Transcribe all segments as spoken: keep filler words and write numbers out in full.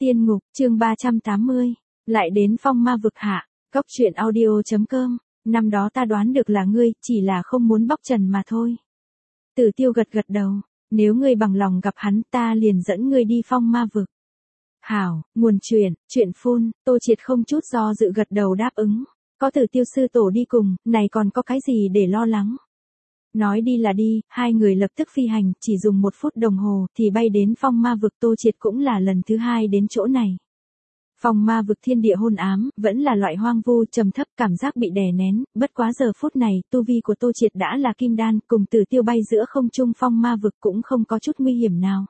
Tiên ngục, chương ba trăm tám mươi. Lại đến phong ma vực hạ. Cốc truyện audio.com. Năm đó ta đoán được là ngươi, chỉ là không muốn bóc trần mà thôi. Tử Tiêu gật gật đầu. Nếu ngươi bằng lòng gặp hắn, ta liền dẫn ngươi đi phong ma vực. Hảo, nguồn truyện, truyện phun, Tô Triệt không chút do dự gật đầu đáp ứng. Có Tử Tiêu sư tổ đi cùng, này còn có cái gì để lo lắng. Nói đi là đi, hai người lập tức phi hành, chỉ dùng một phút đồng hồ thì bay đến phong ma vực. Tô Triệt cũng là lần thứ hai đến chỗ này. Phong ma vực thiên địa hôn ám, vẫn là loại hoang vu trầm thấp, cảm giác bị đè nén, bất quá giờ phút này, tu vi của Tô Triệt đã là kim đan, cùng Tử Tiêu bay giữa không trung phong ma vực cũng không có chút nguy hiểm nào.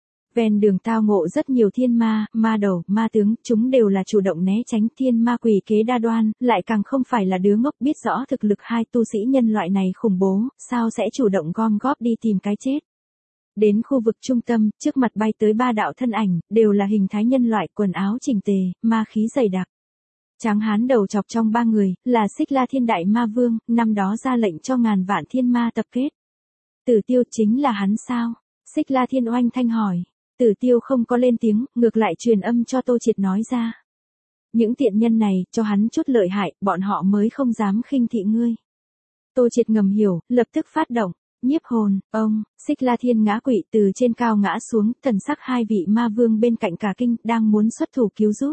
Ven đường tao ngộ rất nhiều thiên ma, ma đầu, ma tướng, chúng đều là chủ động né tránh. Thiên ma quỷ kế đa đoan, lại càng không phải là đứa ngốc, biết rõ thực lực hai tu sĩ nhân loại này khủng bố, sao sẽ chủ động gom góp đi tìm cái chết. Đến khu vực trung tâm, trước mặt bay tới ba đạo thân ảnh, đều là hình thái nhân loại, quần áo chỉnh tề, ma khí dày đặc. Tráng hán đầu chọc trong ba người, là Xích La Thiên Đại Ma Vương, năm đó ra lệnh cho ngàn vạn thiên ma tập kết. Tử Tiêu chính là hắn sao? Xích La Thiên oanh thanh hỏi. Tử Tiêu không có lên tiếng, ngược lại truyền âm cho Tô Triệt nói ra. Những tiện nhân này, cho hắn chút lợi hại, bọn họ mới không dám khinh thị ngươi. Tô Triệt ngầm hiểu, lập tức phát động. Nhiếp hồn, ông, Xích La Thiên ngã quỵ từ trên cao ngã xuống, thần sắc hai vị ma vương bên cạnh cả kinh, đang muốn xuất thủ cứu giúp.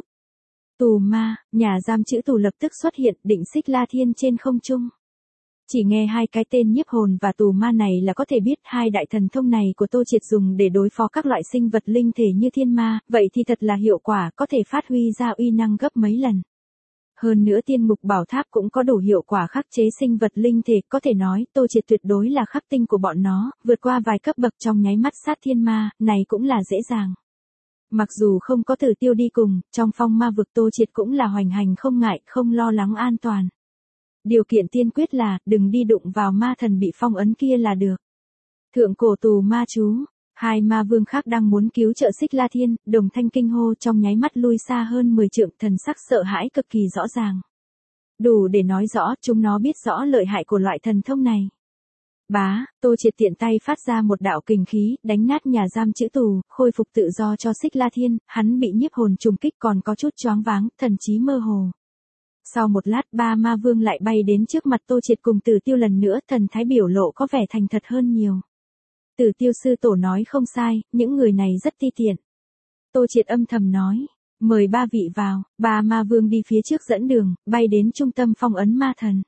Tù ma, nhà giam chữ tù lập tức xuất hiện, định Xích La Thiên trên không trung. Chỉ nghe hai cái tên nhiếp hồn và tù ma này là có thể biết hai đại thần thông này của Tô Triệt dùng để đối phó các loại sinh vật linh thể như thiên ma, vậy thì thật là hiệu quả, có thể phát huy ra uy năng gấp mấy lần. Hơn nữa tiên ngục bảo tháp cũng có đủ hiệu quả khắc chế sinh vật linh thể, có thể nói Tô Triệt tuyệt đối là khắc tinh của bọn nó, vượt qua vài cấp bậc trong nháy mắt sát thiên ma, này cũng là dễ dàng. Mặc dù không có Tử Tiêu đi cùng, trong phong ma vực Tô Triệt cũng là hoành hành không ngại, không lo lắng an toàn. Điều kiện tiên quyết là, đừng đi đụng vào ma thần bị phong ấn kia là được. Thượng cổ tù ma chú, hai ma vương khác đang muốn cứu trợ Xích La Thiên, đồng thanh kinh hô trong nháy mắt lui xa hơn mười trượng, thần sắc sợ hãi cực kỳ rõ ràng. Đủ để nói rõ, chúng nó biết rõ lợi hại của loại thần thông này. Bá, Tô Triệt tiện tay phát ra một đạo kình khí, đánh nát nhà giam chữ tù, khôi phục tự do cho Xích La Thiên, hắn bị nhiếp hồn trùng kích còn có chút choáng váng, thần trí mơ hồ. Sau một lát ba ma vương lại bay đến trước mặt Tô Triệt cùng Tử Tiêu lần nữa, thần thái biểu lộ có vẻ thành thật hơn nhiều. Tử Tiêu sư tổ nói không sai, những người này rất ti tiện. Tô Triệt âm thầm nói, mời ba vị vào, ba ma vương đi phía trước dẫn đường, bay đến trung tâm phong ấn ma thần.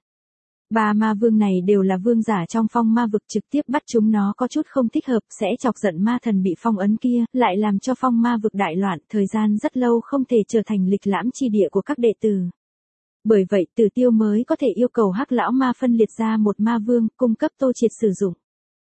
Ba ma vương này đều là vương giả trong phong ma vực, trực tiếp bắt chúng nó có chút không thích hợp, sẽ chọc giận ma thần bị phong ấn kia, lại làm cho phong ma vực đại loạn, thời gian rất lâu không thể trở thành lịch lãm chi địa của các đệ tử. Bởi vậy Tử Tiêu mới có thể yêu cầu Hắc lão ma phân liệt ra một ma vương, cung cấp Tô Triệt sử dụng.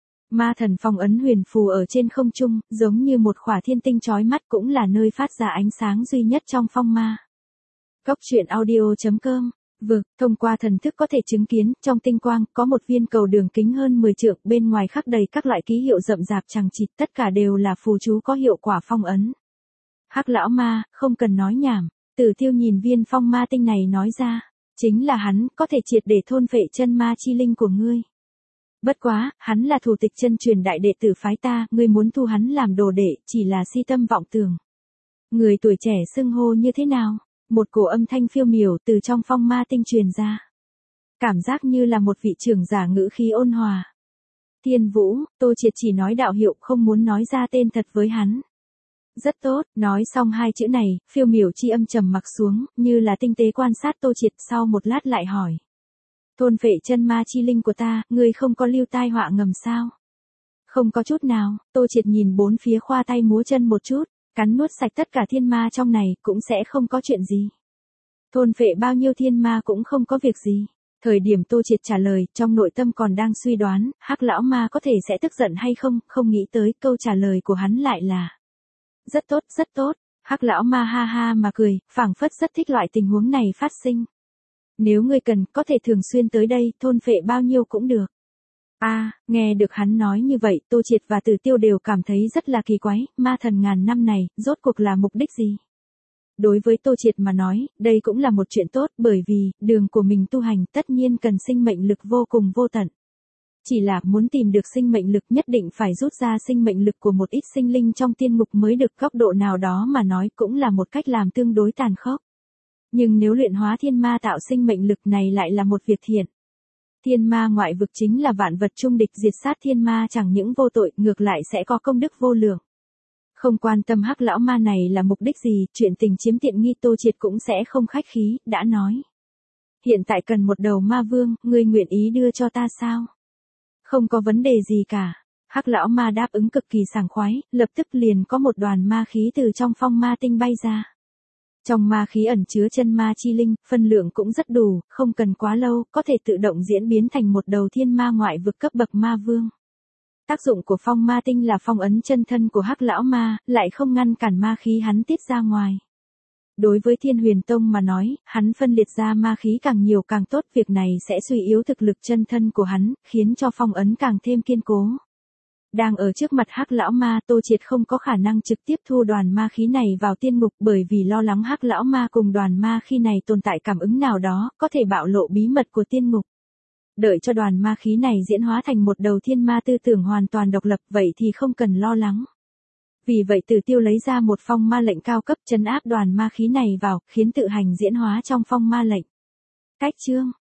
Ma thần phong ấn huyền phù ở trên không trung, giống như một khỏa thiên tinh chói mắt, cũng là nơi phát ra ánh sáng duy nhất trong phong ma. Cốc truyện audio.com. Vực, thông qua thần thức có thể chứng kiến, trong tinh quang, có một viên cầu đường kính hơn mười trượng, bên ngoài khắc đầy các loại ký hiệu rậm rạp chằng chịt, tất cả đều là phù chú có hiệu quả phong ấn. Hắc lão ma, không cần nói nhảm. Tử Tiêu nhìn viên phong ma tinh này nói ra, chính là hắn, có thể triệt để thôn phệ chân ma chi linh của ngươi. Bất quá, hắn là thủ tịch chân truyền đại đệ tử phái ta, ngươi muốn thu hắn làm đồ đệ, chỉ là si tâm vọng tưởng. Người tuổi trẻ xưng hô như thế nào? Một cổ âm thanh phiêu miểu từ trong phong ma tinh truyền ra. Cảm giác như là một vị trưởng giả ngữ khí ôn hòa. Thiên Vũ, Tô Triệt chỉ nói đạo hiệu, không muốn nói ra tên thật với hắn. Rất tốt, nói xong hai chữ này, phiêu miểu chi âm trầm mặc xuống, như là tinh tế quan sát Tô Triệt, sau một lát lại hỏi. Thôn phệ chân ma chi linh của ta, ngươi không có lưu tai họa ngầm sao? Không có chút nào, Tô Triệt nhìn bốn phía khoa tay múa chân một chút, cắn nuốt sạch tất cả thiên ma trong này, cũng sẽ không có chuyện gì. Thôn phệ bao nhiêu thiên ma cũng không có việc gì. Thời điểm Tô Triệt trả lời, trong nội tâm còn đang suy đoán, Hắc lão ma có thể sẽ tức giận hay không, không nghĩ tới câu trả lời của hắn lại là. Rất tốt, rất tốt. Hắc lão ma ha ha mà cười, phảng phất rất thích loại tình huống này phát sinh. Nếu ngươi cần, có thể thường xuyên tới đây, thôn phệ bao nhiêu cũng được. A, à, nghe được hắn nói như vậy, Tô Triệt và Tử Tiêu đều cảm thấy rất là kỳ quái, ma thần ngàn năm này, rốt cuộc là mục đích gì? Đối với Tô Triệt mà nói, đây cũng là một chuyện tốt, bởi vì, đường của mình tu hành tất nhiên cần sinh mệnh lực vô cùng vô tận. chỉ là muốn tìm được sinh mệnh lực nhất định phải rút ra sinh mệnh lực của một ít sinh linh trong tiên ngục mới được, góc độ nào đó mà nói cũng là một cách làm tương đối tàn khốc. Nhưng nếu luyện hóa thiên ma tạo sinh mệnh lực này lại là một việc thiện. Thiên ma ngoại vực chính là vạn vật chung địch, diệt sát thiên ma chẳng những vô tội, ngược lại sẽ có công đức vô lượng. Không quan tâm hắc lão ma này là mục đích gì, chuyện tình chiếm tiện nghi Tô Triệt cũng sẽ không khách khí, đã nói. Hiện tại cần một đầu ma vương, ngươi nguyện ý đưa cho ta sao? Không có vấn đề gì cả. Hắc lão ma đáp ứng cực kỳ sảng khoái, lập tức liền có một đoàn ma khí từ trong phong ma tinh bay ra. Trong ma khí ẩn chứa chân ma chi linh, phân lượng cũng rất đủ, không cần quá lâu, có thể tự động diễn biến thành một đầu thiên ma ngoại vực cấp bậc ma vương. Tác dụng của phong ma tinh là phong ấn chân thân của hắc lão ma, lại không ngăn cản ma khí hắn tiết ra ngoài. Đối với Thiên Huyền Tông mà nói, hắn phân liệt ra ma khí càng nhiều càng tốt, việc này sẽ suy yếu thực lực chân thân của hắn, khiến cho phong ấn càng thêm kiên cố. Đang ở trước mặt hắc lão ma, Tô Triệt không có khả năng trực tiếp thu đoàn ma khí này vào tiên ngục, bởi vì lo lắng hắc lão ma cùng đoàn ma khí này tồn tại cảm ứng nào đó, có thể bạo lộ bí mật của tiên ngục. Đợi cho đoàn ma khí này diễn hóa thành một đầu thiên ma tư tưởng hoàn toàn độc lập, vậy thì không cần lo lắng. Vì vậy Tử Tiêu lấy ra một phong ma lệnh cao cấp trấn áp đoàn ma khí này vào, khiến tự hành diễn hóa trong phong ma lệnh. Cách chương